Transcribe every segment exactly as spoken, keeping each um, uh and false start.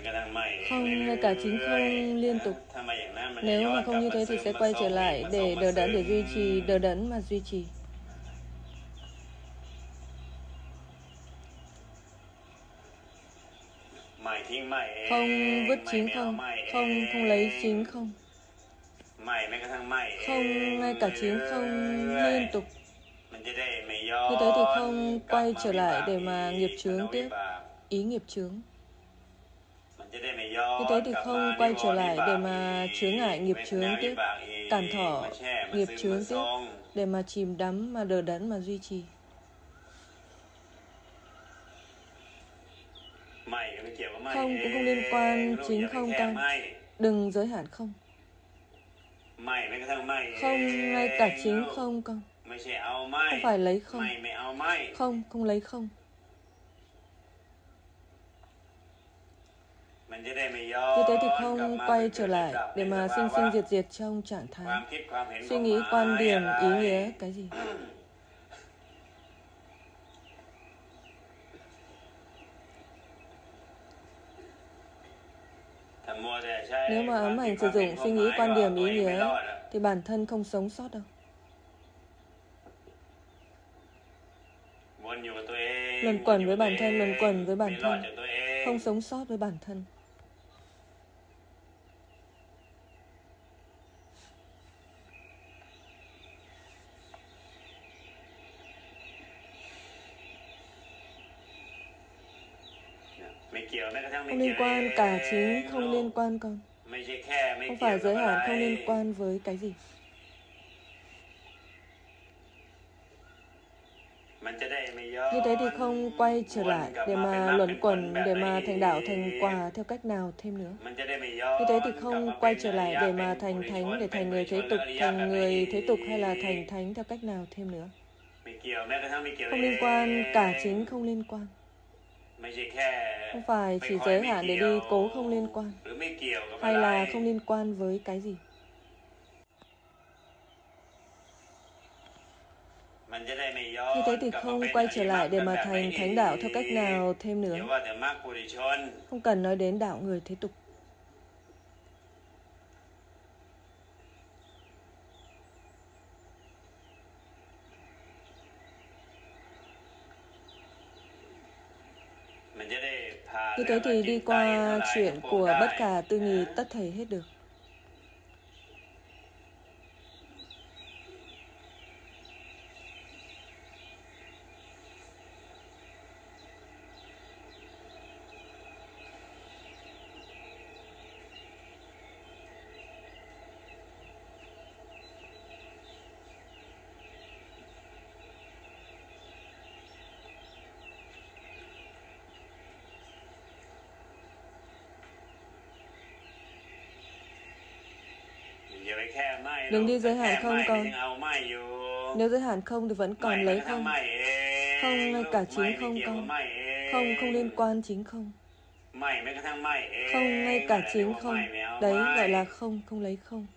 Không, ngay cả chính không liên tục. Nếu mà không như thế thì sẽ quay trở lại để đờ đẫn, để duy trì, đờ đẫn mà duy trì. Không vứt chính không, không, không lấy chính không. Không, ngay cả chính không liên tục. Như thế thì không quay trở lại để mà nghiệp chướng tiếp, ý nghiệp chướng. Như thế thì không quay trở lại để mà chướng ngại nghiệp chướng tiếp, cản thọ nghiệp chướng tiếp, để mà chìm đắm, mà đờ đẫn, mà duy trì. Không cũng không liên quan chính không con. Đừng giới hạn không. Không, ngay cả chính không con. Không phải lấy không. Không, không lấy không. Như thế thì không quay trở lại để mà sinh sinh diệt diệt trong trạng thái suy nghĩ, quan điểm, ý nghĩa cái gì. Nếu mà ám ảnh sử dụng suy nghĩ, quan điểm, ý nghĩa thì bản thân không sống sót đâu. Luẩn quẩn với bản thân, luẩn quẩn với bản thân, không sống sót với bản thân. Không liên quan cả chính không liên quan con. Không phải giới hạn không liên quan với cái gì. Như thế thì không quay trở lại để mà luẩn quẩn, để mà thành đạo, thành quả theo cách nào thêm nữa. Như thế thì không quay trở lại để mà thành thánh, để thành người thế tục, thành người thế tục hay là thành thánh theo cách nào thêm nữa. Không liên quan cả chính không liên quan. Không phải chỉ giới hạn để đi cố không liên quan, hay là không liên quan với cái gì. Như thế thì không quay trở lại để mà thành thánh đạo theo cách nào thêm nữa. Không cần nói đến đạo người thế tục. Như thế thì đi qua chuyện của bất khả tư nghị tất thảy hết được. Đừng đi giới hạn không con. Nếu giới hạn không thì vẫn còn lấy không. Không, ngay cả chính không con. Không, không liên quan chính không. Không, ngay cả chính không. Đấy gọi là không, không lấy không.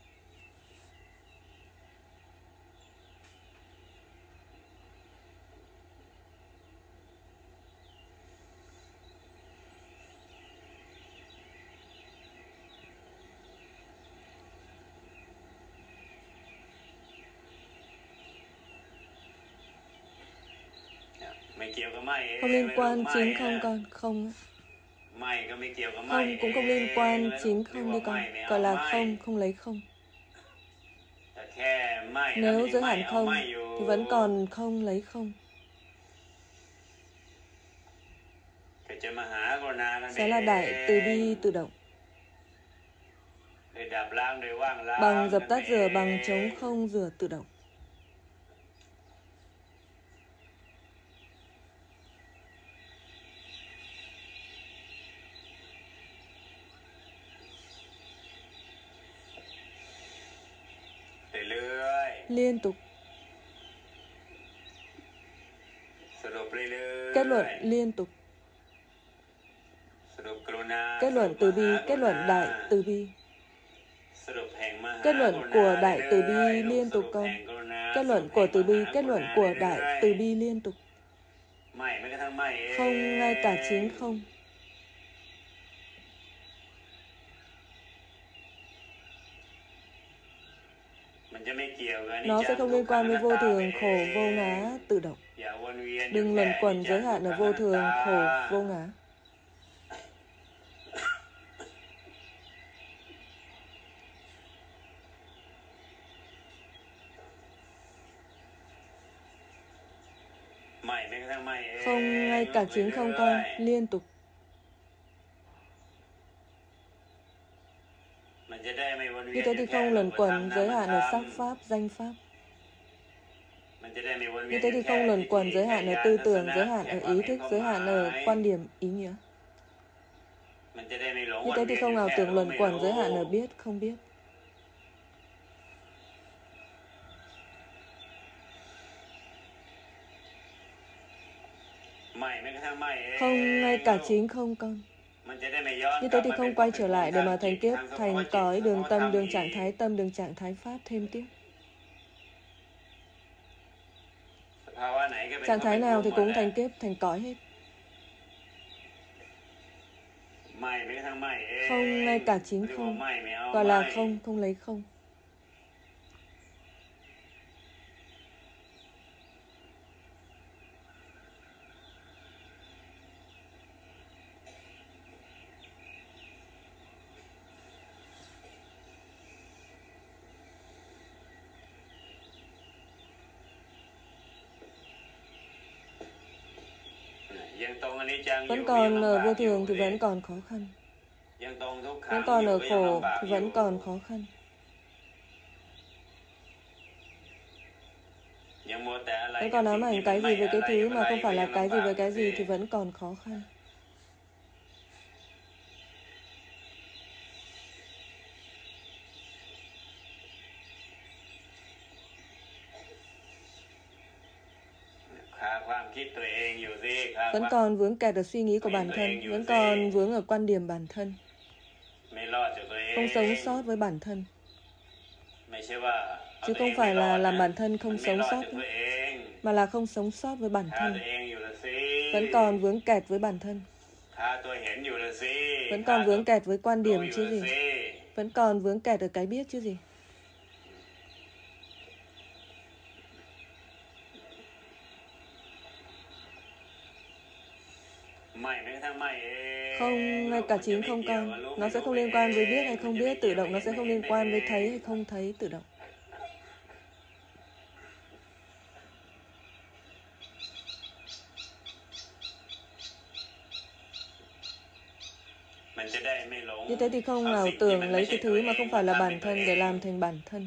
Không liên quan chính không con. Không. Không cũng không liên quan chính không đi con. Gọi là không, không lấy không. Nếu giới hạn không thì vẫn còn không lấy không. Sẽ là đại từ bi tự động. Bằng dập tắt rửa, bằng trống không rửa tự động. Liên tục. Kết luận liên tục. Kết luận từ bi, kết luận đại từ bi. Kết luận của đại từ bi liên tục con. Kết luận của từ bi, kết luận của đại từ bi liên tục. Không, ngay cả chính không. Nó sẽ không liên quan với vô thường, khổ, vô ngã, tự động. Đừng luẩn quẩn giới hạn ở vô thường, khổ, vô ngã. Không ngay cả chính không con, liên tục. Như thế thì không luẩn quẩn giới hạn ở sắc pháp, danh pháp. Như thế thì không luẩn quẩn giới hạn ở tư tưởng, giới hạn ở ý thức, giới hạn ở quan điểm, ý nghĩa. Như thế thì không ảo tưởng luẩn quẩn giới hạn ở biết, không biết. Không ngay cả chính không con. Như thế thì không quay trở lại để mà thành kiếp, thành cõi, đường tâm, đường trạng thái tâm, đường trạng thái pháp thêm tiếp. Trạng thái nào thì cũng thành kiếp, thành cõi hết. Không ngay cả chính không, gọi là không, không lấy không. Vẫn còn ở vô thường thì vẫn còn khó khăn. Vẫn còn ở khổ thì vẫn còn khó khăn. Vẫn còn ám ảnh cái gì với cái thứ mà không phải là cái gì với cái gì thì vẫn còn khó khăn. Vẫn còn vướng kẹt ở suy nghĩ của bản thân, vẫn còn vướng ở quan điểm bản thân. Không sống sót với bản thân. Chứ không phải là làm bản thân không sống sót nữa, mà là không sống sót với bản thân. Vẫn còn vướng kẹt với bản thân. Vẫn còn vướng kẹt với quan điểm chứ gì. Vẫn còn vướng kẹt ở cái biết chứ gì. Không ngay cả chính không con. Nó sẽ không liên quan với biết hay không biết tự động. Nó sẽ không liên quan với thấy hay không thấy tự động. Như thế thì không ảo tưởng lấy cái thứ mà không phải là bản thân để làm thành bản thân.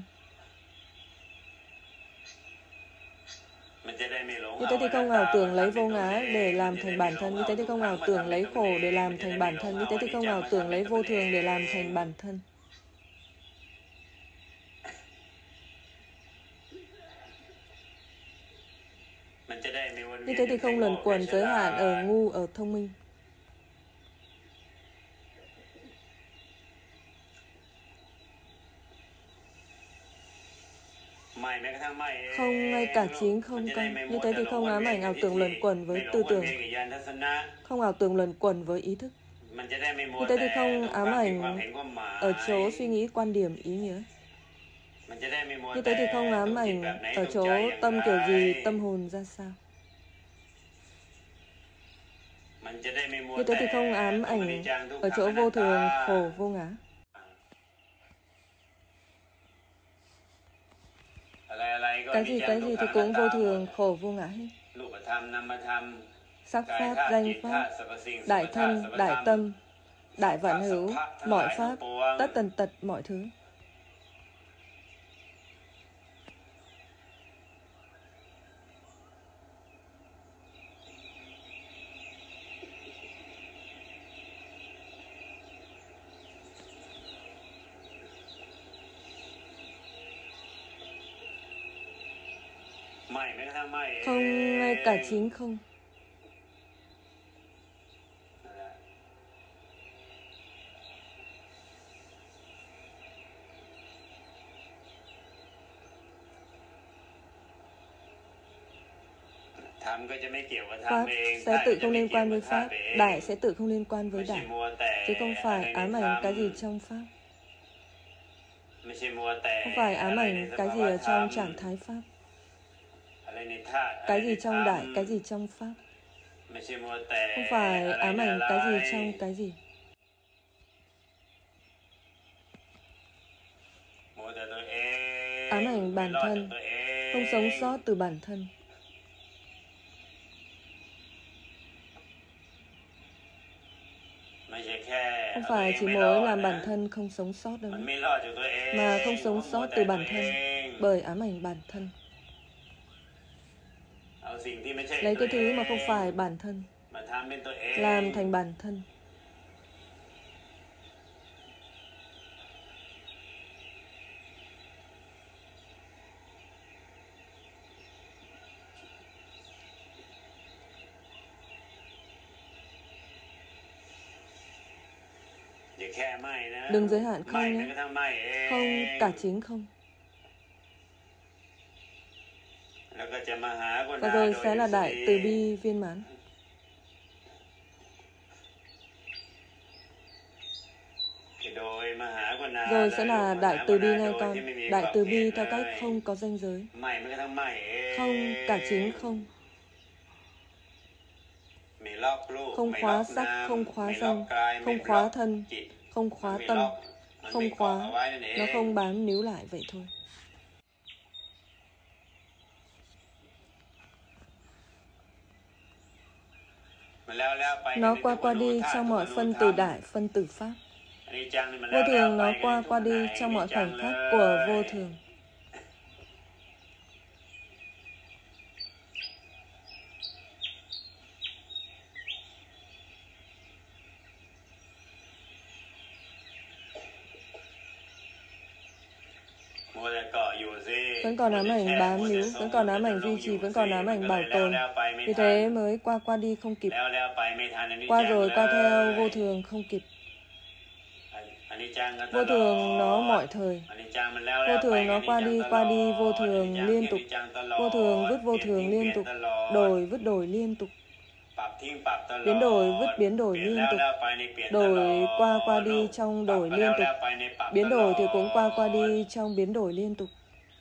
Như thế thì không ảo tưởng lấy vô ngã để làm thành bản thân. Như thế thì không ảo tưởng lấy khổ để làm thành bản thân. Như thế thì không ảo tưởng lấy vô thường để làm thành bản thân. Như thế thì không luẩn quẩn giới hạn ở ngu, ở thông minh. Không ngay cả chính không con. Như thế thì không ám ảnh ảo tưởng luẩn quẩn với tư tưởng. Không ảo tưởng luẩn quẩn với ý thức. Như thế thì không ám ảnh ở chỗ suy nghĩ, quan điểm, ý nghĩa. Như thế thì không ám ảnh ở chỗ tâm kiểu gì, tâm hồn ra sao. Như thế thì không ám ảnh ở chỗ vô thường, khổ, vô ngã. Cái gì cái gì thì cũng vô thường, khổ, vô ngã hết. Sắc pháp, danh pháp, đại thân, đại tâm, đại vạn hữu, mọi pháp, tất tần tật mọi thứ. Không ngay cả chính không. Pháp sẽ tự không liên quan với Pháp. Đại sẽ tự không liên quan với Đại. Chứ không phải ám ảnh cái gì trong Pháp. Không phải ám ảnh cái gì ở trong trạng thái Pháp, cái gì trong đại, cái gì trong Pháp. Không phải ám ảnh cái gì trong cái gì. Ám ảnh bản thân, không sống sót từ bản thân. Không phải chỉ mỗi làm bản thân không sống sót đâu, mà không sống sót từ bản thân bởi ám ảnh bản thân. Lấy cái thứ mà không phải bản thân làm thành bản thân. Đừng giới hạn không nhé. Không cả chính không. Và rồi sẽ là đại từ bi viên mãn. Rồi sẽ là đại từ bi ngay con. Đại từ bi theo cách không có ranh giới. Không cả chính không. Không khóa sắc, không khóa danh, không khóa thân, không khóa tâm, không khóa. Nó không bám níu lại vậy thôi. Nó qua qua đi trong mọi phân tử đại, phân tử Pháp. Vô thường nó qua qua đi trong mọi khoảnh khắc của vô thường. Vẫn còn ám ảnh bám níu, vẫn còn ám ảnh duy trì, vẫn còn ám ảnh bảo tồn. Vì thế mới qua qua đi không kịp. Qua rồi qua theo vô thường không kịp. Vô thường nó mọi thời. Vô thường nó qua đi qua đi vô thường liên tục. Vô thường vứt vô thường liên tục. Đổi vứt đổi liên tục. Biến đổi vứt biến đổi liên tục. Đổi qua qua đi trong đổi liên tục. Biến đổi thì cũng qua qua đi trong biến đổi liên tục.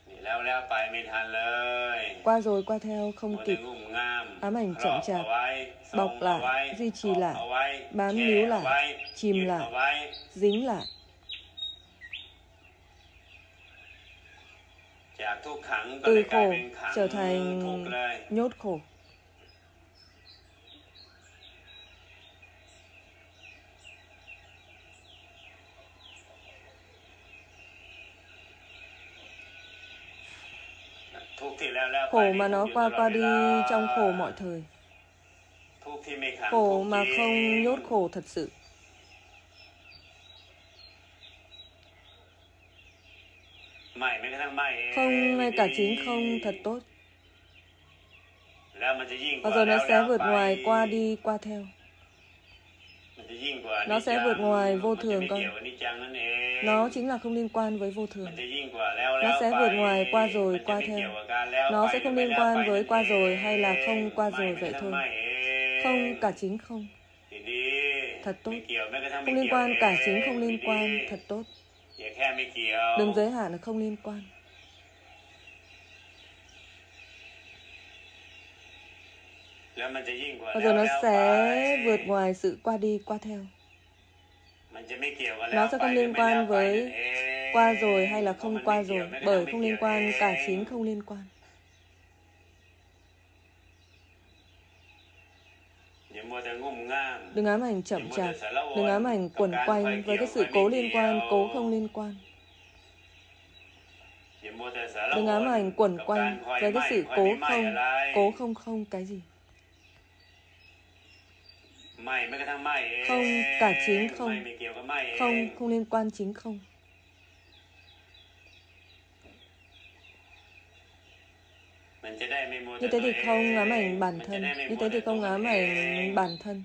Qua rồi qua theo không kịp. Ám ảnh chậm chạp, bọc lại, duy trì lại, bám níu lại, chìm lại, dính lại. Từ khổ trở thành nhốt khổ. Khổ mà nó qua qua đi trong khổ mọi thời. Khổ mà không nhốt khổ thật sự. Không ngay cả chính không thật tốt. Và rồi nó sẽ vượt ngoài qua đi qua theo. Nó sẽ vượt ngoài vô thường con. Nó chính là không liên quan với vô thường. Nó sẽ vượt ngoài qua rồi qua theo. Nó sẽ không liên quan với qua rồi hay là không qua rồi vậy thôi. Không cả chính không. Thật tốt. Không liên quan cả chính không liên quan. Thật tốt. Đừng giới hạn là không liên quan. Và rồi nó sẽ vượt ngoài sự qua đi qua theo. Nó sẽ không liên quan với qua rồi hay là không qua rồi, bởi không liên quan cả chính không liên quan. Đừng ám ảnh chậm chạp, đừng ám ảnh quẩn quanh với cái sự cố liên quan, cố không liên quan. Đừng ám ảnh quẩn quanh với cái sự cố không, cố không không cái gì. Không cả chính không. Không không liên quan chính không. Như thế thì không ám ảnh bản thân. Như thế thì không ám ảnh bản thân.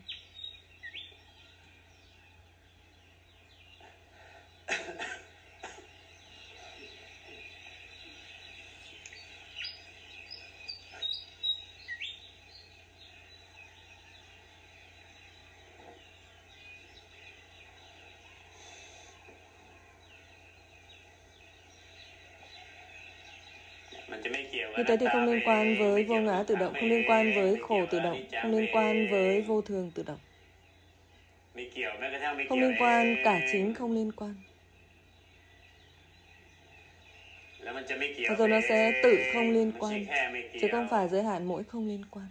Như thế thì không liên quan với vô ngã tự động, không liên quan với khổ tự động, không liên quan với vô thường tự động. Không liên quan, cả chính không liên quan. Và rồi nó sẽ tự không liên quan, chứ không phải giới hạn mỗi không liên quan.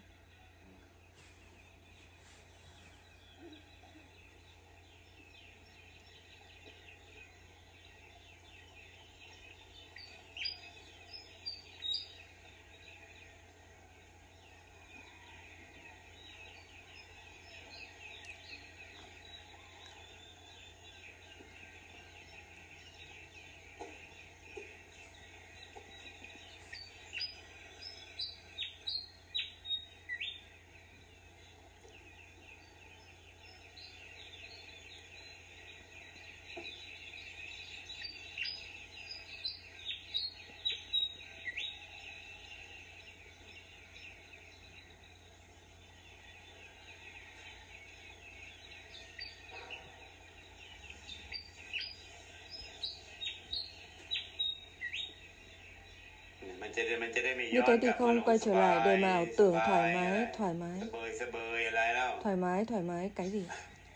Như thế thì không quay trở lại để mà ảo tưởng thoải mái, thoải mái. Thoải mái, thoải mái, cái gì?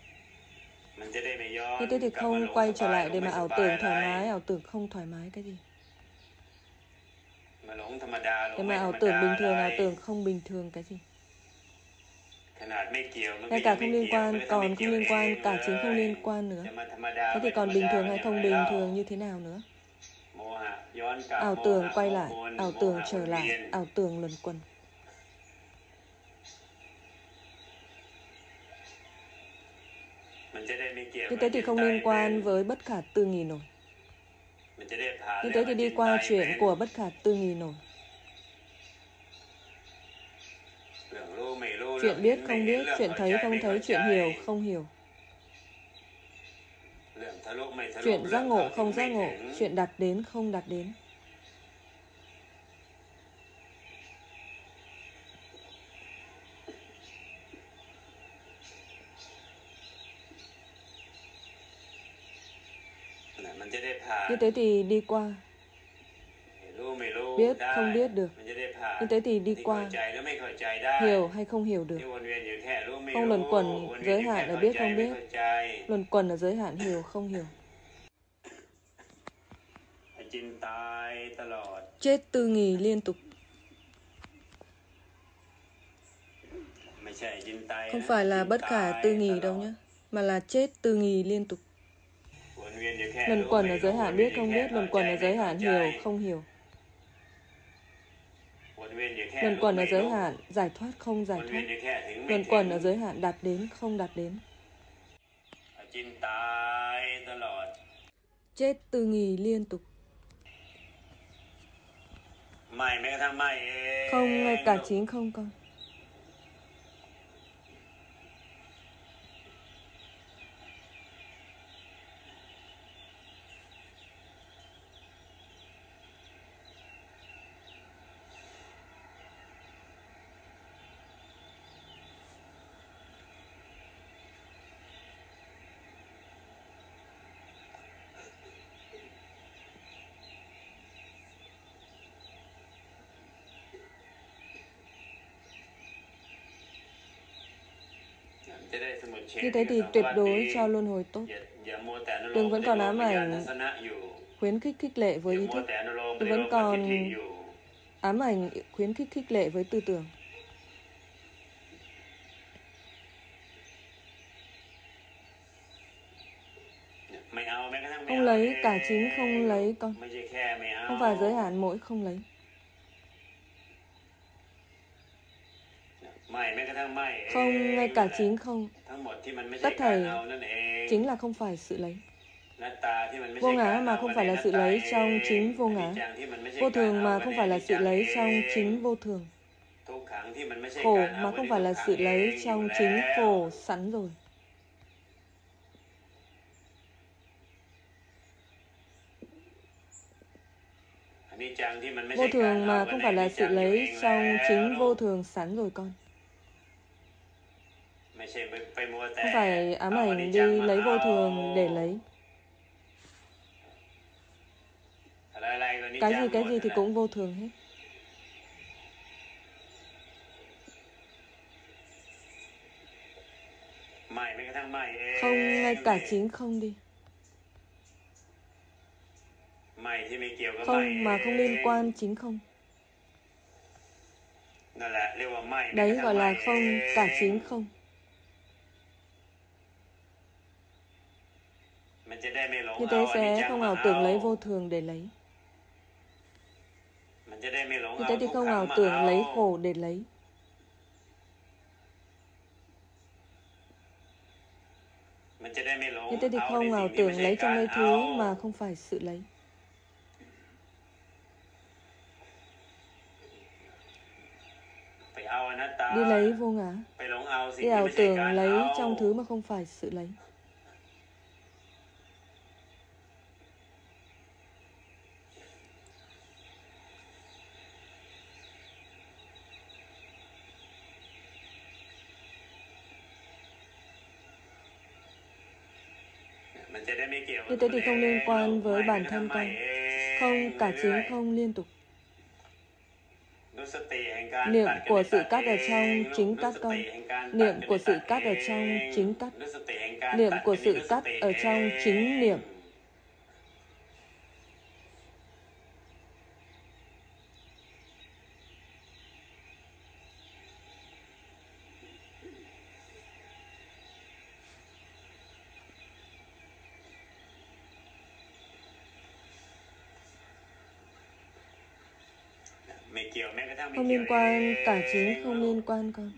Như thế thì không quay trở lại để mà ảo tưởng thoải mái, ảo tưởng không thoải mái, cái gì? Để mà ảo tưởng bình thường, ảo tưởng không bình thường, cái gì? Ngay cả không liên quan, còn không liên quan, cả chính không liên quan nữa. Thế thì còn bình thường hay không bình thường như thế nào nữa? Ảo tưởng quay lại, ảo tưởng trở lại, ảo tưởng luẩn quẩn. Như thế thì không liên quan với bất khả tư nghì nổi. Như thế thì đi qua chuyện của bất khả tư nghì nổi. Chuyện biết không biết, chuyện thấy không thấy, chuyện hiểu không hiểu. Chuyện giác ngộ không giác ngộ, chuyện đạt đến không đạt đến. Như thế thì đi qua. Biết không biết được. Như thế thì đi qua. Hiểu hay không hiểu được. Không luẩn quẩn giới hạn ở biết không biết. Luẩn quẩn ở giới hạn hiểu không hiểu. Chết tư nghì liên tục. Không phải là bất khả tư nghì đâu nhé, mà là chết tư nghì liên tục. Luẩn quẩn ở giới hạn biết không biết, luẩn quẩn ở giới hạn hiểu không hiểu. Luẩn quẩn ở giới hạn giải thoát không giải thoát. Luẩn quẩn ở giới hạn đạt đến không đạt đến. Chết tư nghì liên tục. Không, ngay cả chính không con. Như thế thì tuyệt đối cho luân hồi tốt. Đừng vẫn còn ám ảnh khuyến khích khích lệ với ý thức. Đừng vẫn còn ám ảnh khuyến khích khích lệ với tư tưởng. Không lấy, cả chính không lấy con. Không phải giới hạn mỗi không lấy. Không, ngay cả chính không. Tất thảy chính là không phải sự lấy. Vô ngã mà không phải là sự lấy trong chính vô ngã. Vô thường mà không phải là sự lấy trong chính vô thường. Khổ mà không phải là sự lấy trong chính khổ sẵn rồi. Vô thường mà không phải là sự lấy trong chính vô thường sẵn rồi con. Không phải ám ảnh đi lấy vô thường để lấy. Cái gì cái gì thì cũng vô thường hết. Không ngay cả chính không đi. Không mà không liên quan chính không. Đấy gọi là không cả chính không. Như thế sẽ không ảo tưởng lấy vô thường để lấy. Như thế thì không ảo tưởng lấy khổ để lấy. Như thế thì không ảo tưởng lấy trong lấy thứ mà không phải sự lấy. Đi lấy vô ngã. Đi ảo tưởng lấy trong thứ mà không phải sự lấy. Như thế thì không liên quan với bản thân con. Không cả chính không liên tục. Niệm của sự cắt ở trong chính cắt con. Niệm của sự cắt ở trong chính cắt. Niệm của sự cắt ở trong chính niệm. Không liên quan cả chính không liên quan con.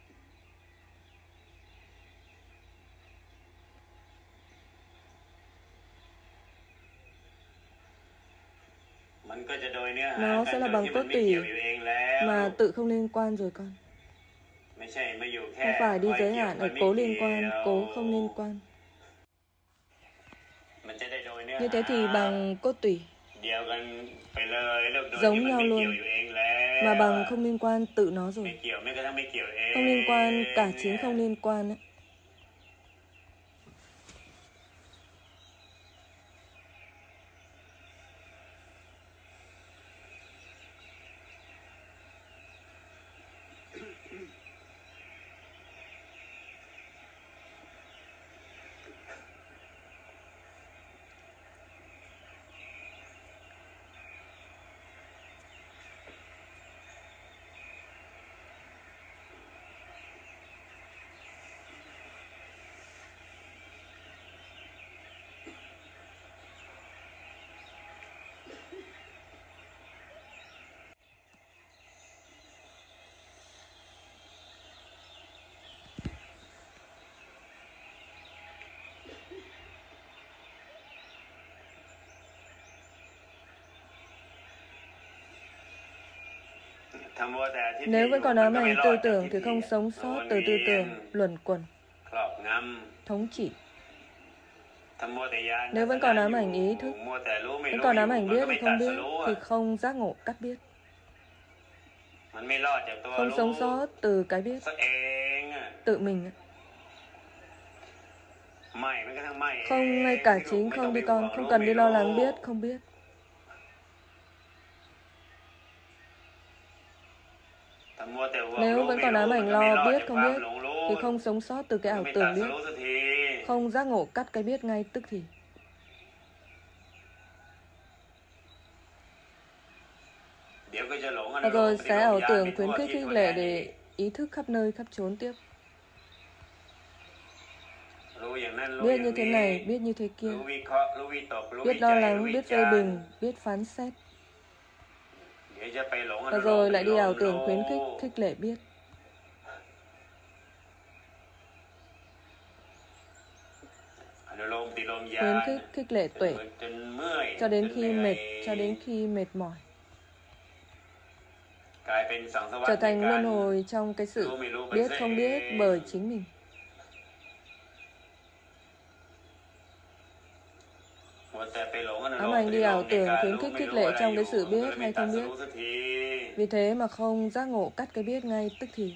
Nó sẽ là bằng cốt tủy mà tự không liên quan rồi con. Không phải đi giới hạn ở cố liên quan, cố không liên quan. Như thế thì bằng cốt tủy giống nhau luôn, mà bằng không liên quan tự nó rồi. Không liên quan cả chính không liên quan ấy. Nếu vẫn còn ám ảnh tư tưởng thì không sống sót từ tư tưởng, luẩn quẩn, thống trị. Nếu vẫn còn ám ảnh ý thức, vẫn còn ám ảnh biết thì không biết, thì không giác ngộ cắt biết. Không sống sót từ cái biết, tự mình. Không ngay cả chính không đi con, không cần đi lo lắng biết, không biết. Nếu vẫn còn ám ảnh lo biết không biết thì không sống sót từ cái ảo tưởng biết, không giác ngộ cắt cái biết ngay tức thì. Và rồi sẽ ảo tưởng khuyến khích khích lệ để ý thức khắp nơi khắp chốn tiếp. Biết như thế này, biết như thế kia, biết lo lắng, biết phê bình, biết phán xét. Và rồi lại đi ảo tưởng khuyến khích khích lệ biết. Khuyến khích khích lệ tuệ cho đến khi mệt, cho đến khi mệt mỏi, trở thành luân hồi trong cái sự biết không biết bởi chính mình. Ám ảnh đi ảo tưởng khuyến khích khích lệ trong cái sự biết hay không biết, vì thế mà không giác ngộ cắt cái biết ngay tức thì.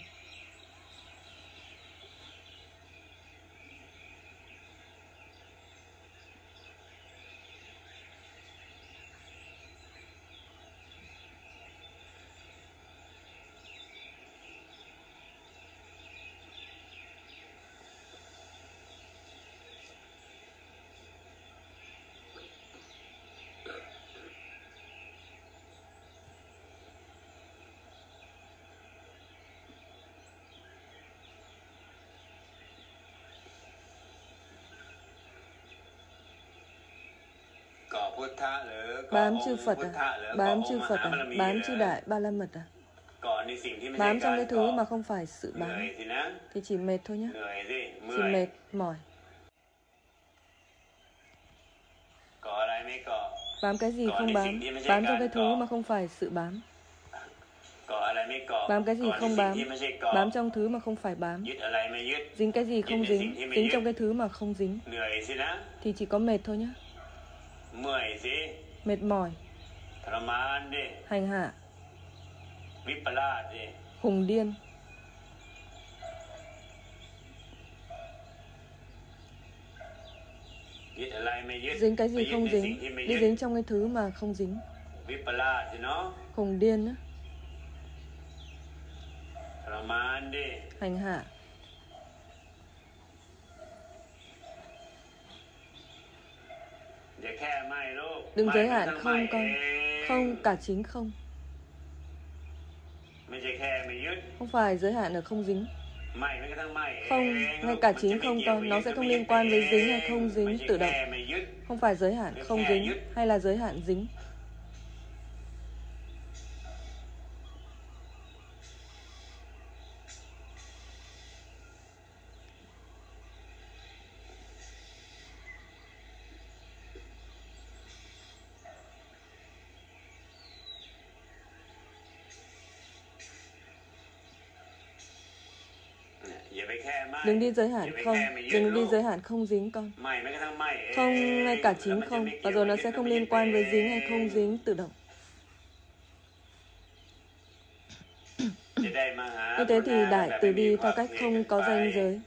Bám chư Phật à? Bám chư Phật à? Bám chư Đại Ba La Mật à? Bám trong cái thứ mà không phải sự bám thì chỉ mệt thôi nhé. Chỉ mệt mỏi. Bám cái gì không bám? Bám trong cái thứ mà không phải sự bám. Bám cái gì không bám? Bám trong thứ mà không phải bám. Dính cái gì không dính? Dính trong cái thứ mà không dính thì chỉ có mệt thôi nhé. Mệt mỏi, hành hạ, khùng điên. Dính cái gì không dính? Đi dính trong cái thứ mà không dính. Khùng điên á. Hành hạ. Đừng giới hạn không con. Không cả chính không. Không phải giới hạn ở không dính. Không, ngay cả chính không con, nó sẽ không liên quan với dính hay không dính tự động. Không phải giới hạn không dính hay là giới hạn dính. Đừng đi giới hạn không, đừng đi giới hạn không dính con. Không ngay cả chính không, và rồi nó sẽ không liên quan với dính hay không dính tự động. Như thế thì Đại Từ Bi theo cách không có ranh giới.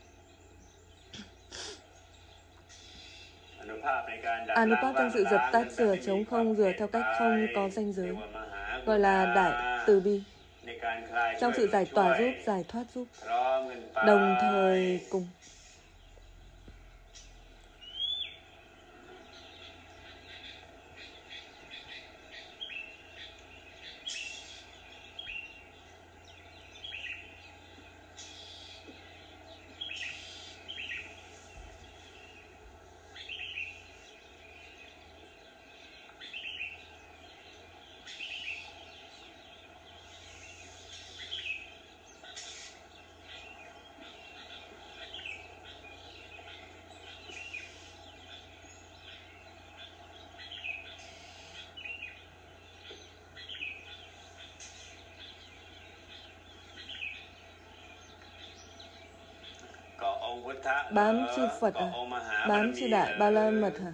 Anupap trong sự dập tắt sửa chống không rửa theo cách không có ranh giới, gọi là Đại Từ Bi. Trong sự giải tỏa giúp, giải thoát giúp, đồng thời cùng. Bám chư Phật à? Bám chư Đại Ba La Mật à?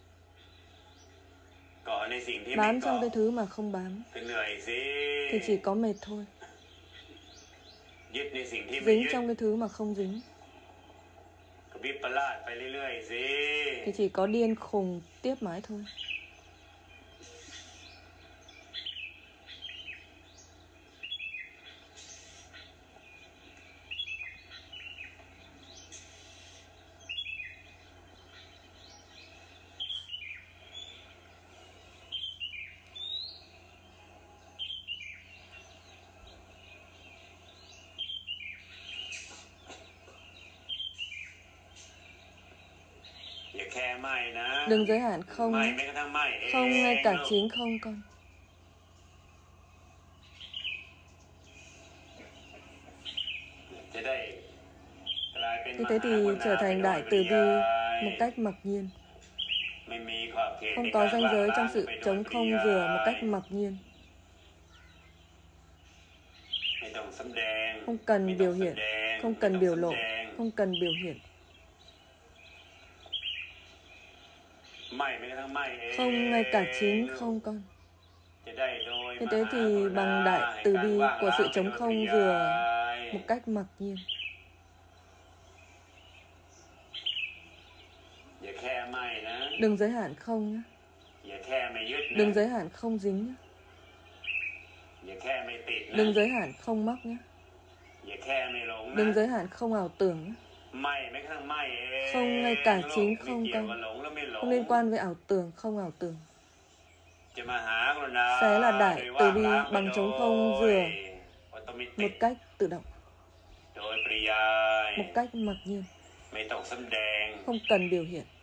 Bám trong cái thứ mà không bám thì chỉ có mệt thôi. Dính trong cái thứ mà không dính thì chỉ có điên khùng tiếp mãi thôi. Đừng giới hạn không, không ngay cả chính không con. Như thế thì trở thành Đại Từ Bi một cách mặc nhiên. Không có ranh giới trong sự chống không rửa một cách mặc nhiên. Không cần biểu hiện, không cần biểu lộ, không cần biểu hiện. Không ngay cả chính không con. Như thế thì bằng Đại Từ Bi của sự chống không rửa một cách mặc nhiên. Đừng giới hạn không nhé. Đừng giới hạn không dính nhé. Đừng giới hạn không mắc nhé. Đừng giới hạn không ảo tưởng nhé. Không ngay cả chính không con. Không liên quan với ảo tưởng, không ảo tưởng. Sẽ là Đại Từ Bi bằng chống không rửa một cách tự động, một cách mặc nhiên, không cần biểu hiện.